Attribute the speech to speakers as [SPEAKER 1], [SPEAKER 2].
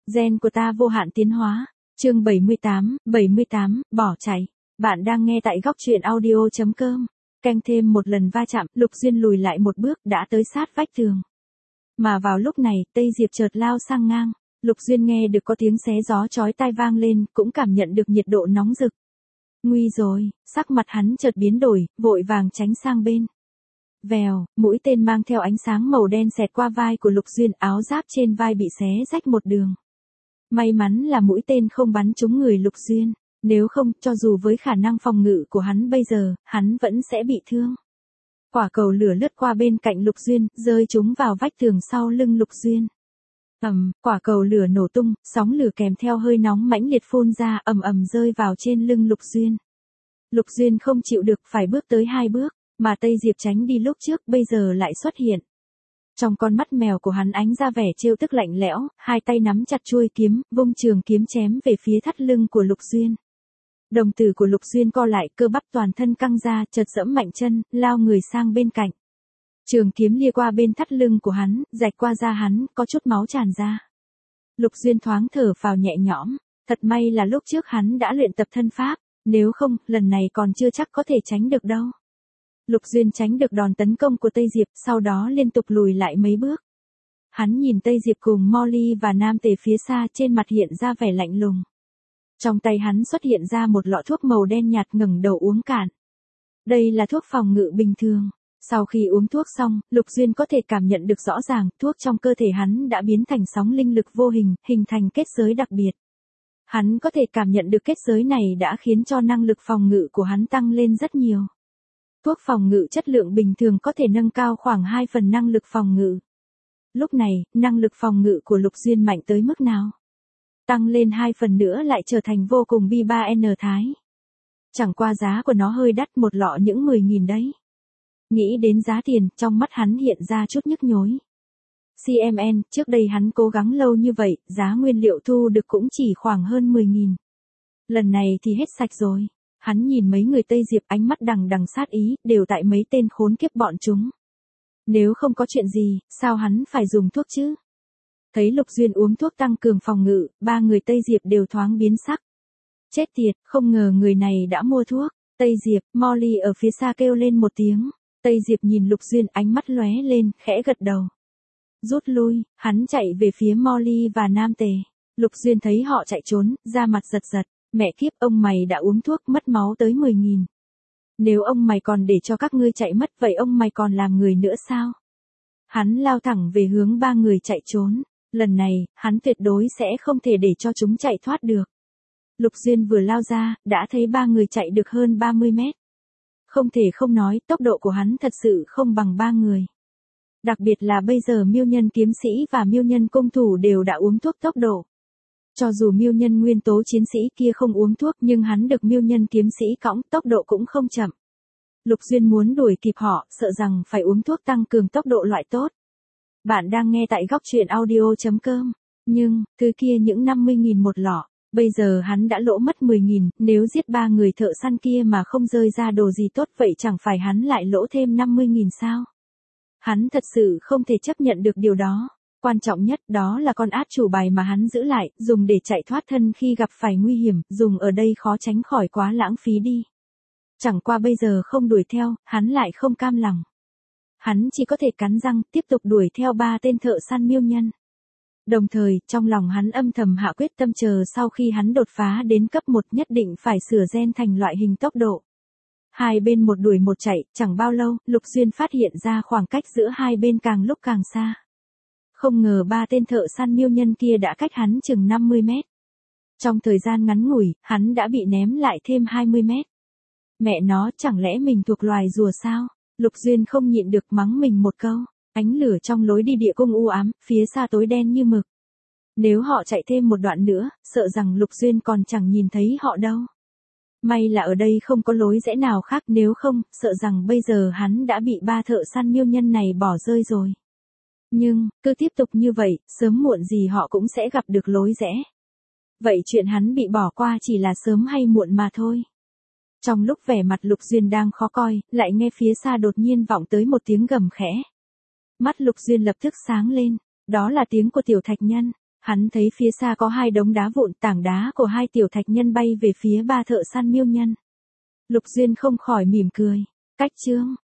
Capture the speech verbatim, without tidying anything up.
[SPEAKER 1] Gen của ta vô hạn tiến hóa. Chương bảy mươi tám, bảy mươi tám, bỏ chạy. Bạn đang nghe tại góc truyện audio chấm com. Canh thêm một lần va chạm, Lục Duyên lùi lại một bước đã tới sát vách tường. Mà vào lúc này, Tây Diệp chợt lao sang ngang. Lục Duyên nghe được có tiếng xé gió chói tai vang lên, cũng cảm nhận được nhiệt độ nóng rực. Nguy rồi, sắc mặt hắn chợt biến đổi, vội vàng tránh sang bên. Vèo, mũi tên mang theo ánh sáng màu đen xẹt qua vai của Lục Duyên, áo giáp trên vai bị xé rách một đường. May mắn là mũi tên không bắn trúng người Lục Duyên, nếu không, cho dù với khả năng phòng ngự của hắn bây giờ, hắn vẫn sẽ bị thương. Quả cầu lửa lướt qua bên cạnh Lục Duyên, rơi trúng vào vách tường sau lưng Lục Duyên. Ầm, quả cầu lửa nổ tung, sóng lửa kèm theo hơi nóng mãnh liệt phun ra, ầm ầm rơi vào trên lưng Lục Duyên. Lục Duyên không chịu được, phải bước tới hai bước, mà Tây Diệp tránh đi lúc trước bây giờ lại xuất hiện. Trong con mắt mèo của hắn ánh ra vẻ trêu tức lạnh lẽo, hai tay nắm chặt chuôi kiếm, vung trường kiếm chém về phía thắt lưng của Lục Duyên. Đồng tử của Lục Duyên co lại, cơ bắp toàn thân căng ra, chợt giẫm mạnh chân, lao người sang bên cạnh. Trường kiếm lia qua bên thắt lưng của hắn, rạch qua da hắn, có chút máu tràn ra. Lục Duyên thoáng thở phào nhẹ nhõm, thật may là lúc trước hắn đã luyện tập thân pháp, nếu không, lần này còn chưa chắc có thể tránh được đâu. Lục Duyên tránh được đòn tấn công của Tây Diệp, sau đó liên tục lùi lại mấy bước. Hắn nhìn Tây Diệp cùng Molly và Nam Tề phía xa, trên mặt hiện ra vẻ lạnh lùng. Trong tay hắn xuất hiện ra một lọ thuốc màu đen nhạt, ngẩng đầu uống cạn. Đây là thuốc phòng ngự bình thường. Sau khi uống thuốc xong, Lục Duyên có thể cảm nhận được rõ ràng, thuốc trong cơ thể hắn đã biến thành sóng linh lực vô hình, hình thành kết giới đặc biệt. Hắn có thể cảm nhận được kết giới này đã khiến cho năng lực phòng ngự của hắn tăng lên rất nhiều. Thuốc phòng ngự chất lượng bình thường có thể nâng cao khoảng hai phần năng lực phòng ngự. Lúc này, năng lực phòng ngự của Lục Duyên mạnh tới mức nào? Tăng lên hai phần nữa lại trở thành vô cùng bi ba N thái. Chẳng qua giá của nó hơi đắt, một lọ những mười nghìn đấy. Nghĩ đến giá tiền, trong mắt hắn hiện ra chút nhức nhối. xê em en, trước đây hắn cố gắng lâu như vậy, giá nguyên liệu thu được cũng chỉ khoảng hơn mười nghìn. Lần này thì hết sạch rồi. Hắn nhìn mấy người Tây Diệp, ánh mắt đằng đằng sát ý, đều tại mấy tên khốn kiếp bọn chúng. Nếu không có chuyện gì, sao hắn phải dùng thuốc chứ? Thấy Lục Duyên uống thuốc tăng cường phòng ngự, ba người Tây Diệp đều thoáng biến sắc. Chết tiệt, không ngờ người này đã mua thuốc. Tây Diệp, Molly ở phía xa kêu lên một tiếng. Tây Diệp nhìn Lục Duyên, ánh mắt lóe lên, khẽ gật đầu. Rút lui, hắn chạy về phía Molly và Nam Tề. Lục Duyên thấy họ chạy trốn, da mặt giật giật. Mẹ kiếp, ông mày đã uống thuốc mất máu tới mười nghìn. Nếu ông mày còn để cho các ngươi chạy mất, vậy ông mày còn làm người nữa sao? Hắn lao thẳng về hướng ba người chạy trốn. Lần này, hắn tuyệt đối sẽ không thể để cho chúng chạy thoát được. Lục Duyên vừa lao ra, đã thấy ba người chạy được hơn ba mươi mét. Không thể không nói, tốc độ của hắn thật sự không bằng ba người. Đặc biệt là bây giờ miêu nhân kiếm sĩ và miêu nhân cung thủ đều đã uống thuốc tốc độ. Cho dù miêu nhân nguyên tố chiến sĩ kia không uống thuốc, nhưng hắn được miêu nhân kiếm sĩ cõng, tốc độ cũng không chậm. Lục Duyên muốn đuổi kịp họ, sợ rằng phải uống thuốc tăng cường tốc độ loại tốt. Bạn đang nghe tại góc truyện audio chấm com. Nhưng, thứ kia những năm mươi nghìn một lọ, bây giờ hắn đã lỗ mất mười nghìn, nếu giết ba người thợ săn kia mà không rơi ra đồ gì tốt, vậy chẳng phải hắn lại lỗ thêm năm mươi nghìn sao? Hắn thật sự không thể chấp nhận được điều đó. Quan trọng nhất đó là con át chủ bài mà hắn giữ lại, dùng để chạy thoát thân khi gặp phải nguy hiểm, dùng ở đây khó tránh khỏi quá lãng phí đi. Chẳng qua bây giờ không đuổi theo, hắn lại không cam lòng. Hắn chỉ có thể cắn răng, tiếp tục đuổi theo ba tên thợ săn miêu nhân. Đồng thời, trong lòng hắn âm thầm hạ quyết tâm chờ sau khi hắn đột phá đến cấp một nhất định phải sửa gen thành loại hình tốc độ. Hai bên một đuổi một chạy, chẳng bao lâu, Lục Duyên phát hiện ra khoảng cách giữa hai bên càng lúc càng xa. Không ngờ ba tên thợ săn miêu nhân kia đã cách hắn chừng năm mươi mét. Trong thời gian ngắn ngủi, hắn đã bị ném lại thêm hai mươi mét. Mẹ nó, chẳng lẽ mình thuộc loài rùa sao? Lục Duyên không nhịn được mắng mình một câu. Ánh lửa trong lối đi địa cung u ám, phía xa tối đen như mực. Nếu họ chạy thêm một đoạn nữa, sợ rằng Lục Duyên còn chẳng nhìn thấy họ đâu. May là ở đây không có lối rẽ nào khác, nếu không, sợ rằng bây giờ hắn đã bị ba thợ săn miêu nhân này bỏ rơi rồi. Nhưng, cứ tiếp tục như vậy, sớm muộn gì họ cũng sẽ gặp được lối rẽ. Vậy chuyện hắn bị bỏ qua chỉ là sớm hay muộn mà thôi. Trong lúc vẻ mặt Lục Duyên đang khó coi, lại nghe phía xa đột nhiên vọng tới một tiếng gầm khẽ. Mắt Lục Duyên lập tức sáng lên, đó là tiếng của Tiểu Thạch Nhân. Hắn thấy phía xa có hai đống đá vụn, tảng đá của hai tiểu thạch nhân bay về phía ba thợ săn miêu nhân. Lục Duyên không khỏi mỉm cười. Cách chương